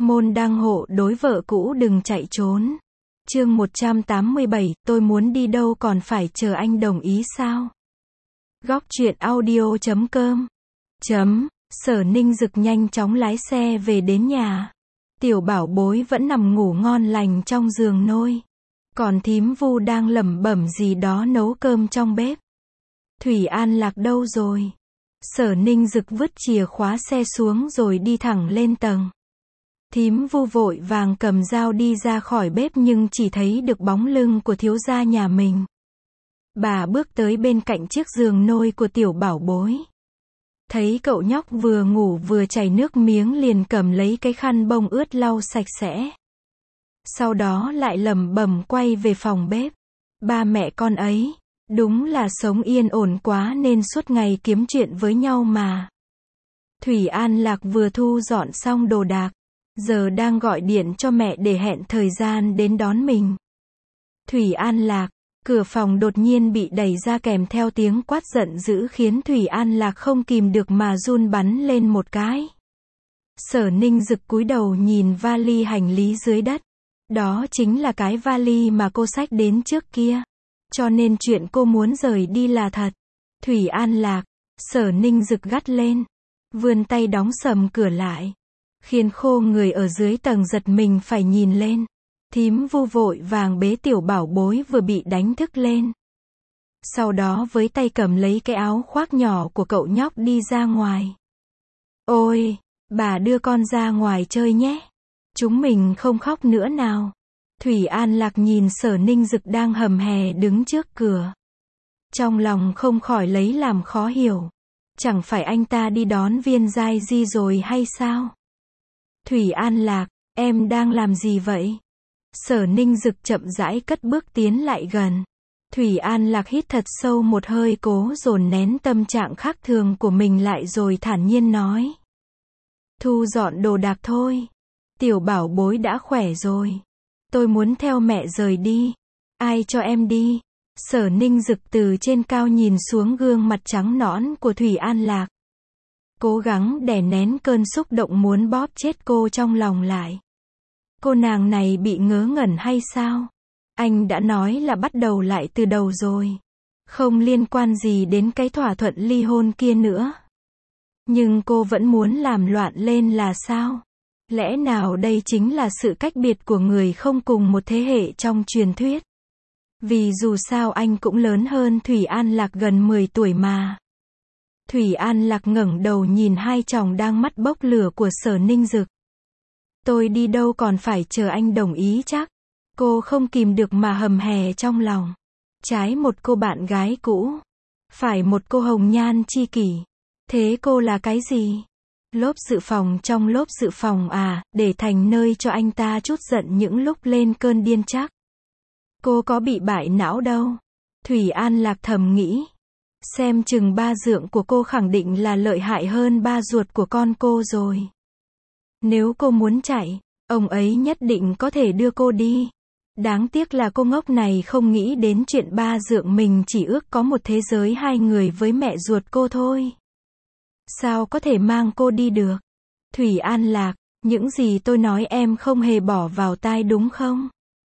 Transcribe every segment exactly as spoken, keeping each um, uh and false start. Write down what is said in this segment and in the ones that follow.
Môn đăng hộ đối vợ cũ đừng chạy trốn. Chương một trăm tám mươi bảy, tôi muốn đi đâu còn phải chờ anh đồng ý sao? Góc truyện audio chấm com. Chấm, Sở Ninh Dực nhanh chóng lái xe về đến nhà. Tiểu bảo bối vẫn nằm ngủ ngon lành trong giường nôi. Còn thím Vu đang lẩm bẩm gì đó nấu cơm trong bếp. Thủy An Lạc đâu rồi? Sở Ninh Dực vứt chìa khóa xe xuống rồi đi thẳng lên tầng. Thím Vu vội vàng cầm dao đi ra khỏi bếp nhưng chỉ thấy được bóng lưng của thiếu gia nhà mình. Bà bước tới bên cạnh chiếc giường nôi của tiểu bảo bối. Thấy cậu nhóc vừa ngủ vừa chảy nước miếng liền cầm lấy cái khăn bông ướt lau sạch sẽ. Sau đó lại lẩm bẩm quay về phòng bếp. Ba mẹ con ấy, đúng là sống yên ổn quá nên suốt ngày kiếm chuyện với nhau mà. Thủy An Lạc vừa thu dọn xong đồ đạc, giờ đang gọi điện cho mẹ để hẹn thời gian đến đón mình. Thủy An Lạc, cửa phòng đột nhiên bị đẩy ra kèm theo tiếng quát giận dữ khiến Thủy An Lạc không kìm được mà run bắn lên một cái. Sở Ninh Dực cúi đầu nhìn vali hành lý dưới đất. Đó chính là cái vali mà cô xách đến trước kia. Cho nên chuyện cô muốn rời đi là thật. Thủy An Lạc, Sở Ninh Dực gắt lên. Vươn tay đóng sầm cửa lại. Khiến khô người ở dưới tầng giật mình phải nhìn lên. Thím Vu vội vàng bế tiểu bảo bối vừa bị đánh thức lên. Sau đó với tay cầm lấy cái áo khoác nhỏ của cậu nhóc đi ra ngoài. Ôi, bà đưa con ra ngoài chơi nhé. Chúng mình không khóc nữa nào. Thủy An Lạc nhìn Sở Ninh Dực đang hầm hè đứng trước cửa. Trong lòng không khỏi lấy làm khó hiểu. Chẳng phải anh ta đi đón Viên Giai Di rồi hay sao? Thủy An Lạc, em đang làm gì vậy? Sở Ninh Dực chậm rãi cất bước tiến lại gần. Thủy An Lạc hít thật sâu một hơi cố dồn nén tâm trạng khác thường của mình lại rồi thản nhiên nói. Thu dọn đồ đạc thôi. Tiểu bảo bối đã khỏe rồi. Tôi muốn theo mẹ rời đi. Ai cho em đi? Sở Ninh Dực từ trên cao nhìn xuống gương mặt trắng nõn của Thủy An Lạc. Cố gắng đè nén cơn xúc động muốn bóp chết cô trong lòng lại. Cô nàng này bị ngớ ngẩn hay sao? Anh đã nói là bắt đầu lại từ đầu rồi. Không liên quan gì đến cái thỏa thuận ly hôn kia nữa. Nhưng cô vẫn muốn làm loạn lên là sao? Lẽ nào đây chính là sự cách biệt của người không cùng một thế hệ trong truyền thuyết? Vì dù sao anh cũng lớn hơn Thủy An Lạc gần mười tuổi mà. Thủy An Lạc ngẩng đầu nhìn hai chồng đang mắt bốc lửa của Sở Ninh Dực. Tôi đi đâu còn phải chờ anh đồng ý chắc. Cô không kìm được mà hầm hè trong lòng. Trái một cô bạn gái cũ. Phải một cô hồng nhan chi kỷ. Thế cô là cái gì? Lốp dự phòng trong lốp dự phòng à, để thành nơi cho anh ta trút giận những lúc lên cơn điên chắc. Cô có bị bại não đâu. Thủy An Lạc thầm nghĩ. Xem chừng ba dượng của cô khẳng định là lợi hại hơn ba ruột của con cô rồi. Nếu cô muốn chạy, ông ấy nhất định có thể đưa cô đi. Đáng tiếc là cô ngốc này không nghĩ đến chuyện ba dượng mình chỉ ước có một thế giới hai người với mẹ ruột cô thôi. Sao có thể mang cô đi được? Thủy An Lạc, những gì tôi nói em không hề bỏ vào tai đúng không?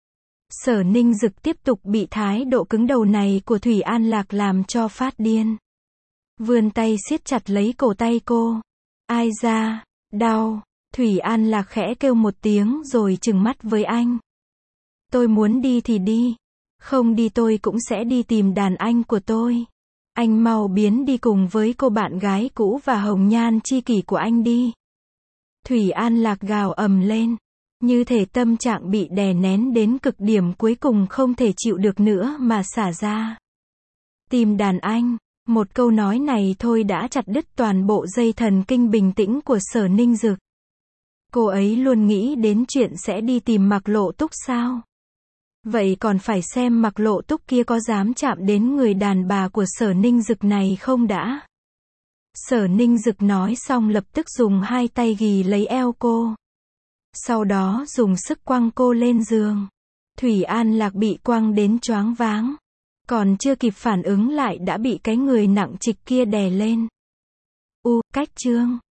Sở Ninh Dực tiếp tục bị thái độ cứng đầu này của Thủy An Lạc làm cho phát điên. Vươn tay siết chặt lấy cổ tay cô. Ai da, đau. Thủy An Lạc khẽ kêu một tiếng rồi trừng mắt với anh. Tôi muốn đi thì đi. Không đi tôi cũng sẽ đi tìm đàn anh của tôi. Anh mau biến đi cùng với cô bạn gái cũ và hồng nhan chi kỷ của anh đi. Thủy An Lạc gào ầm lên. Như thể tâm trạng bị đè nén đến cực điểm cuối cùng không thể chịu được nữa mà xả ra. Tìm đàn anh. Một câu nói này thôi đã chặt đứt toàn bộ dây thần kinh bình tĩnh của Sở Ninh Dực. Cô ấy luôn nghĩ đến chuyện sẽ đi tìm Mạc Lộ Túc sao? Vậy còn phải xem Mạc Lộ Túc kia có dám chạm đến người đàn bà của Sở Ninh Dực này không đã. Sở Ninh Dực nói xong lập tức dùng hai tay ghì lấy eo cô. Sau đó dùng sức quăng cô lên giường. Thủy An Lạc bị quăng đến choáng váng. Còn chưa kịp phản ứng lại đã bị cái người nặng trịch kia đè lên. U, cách chương.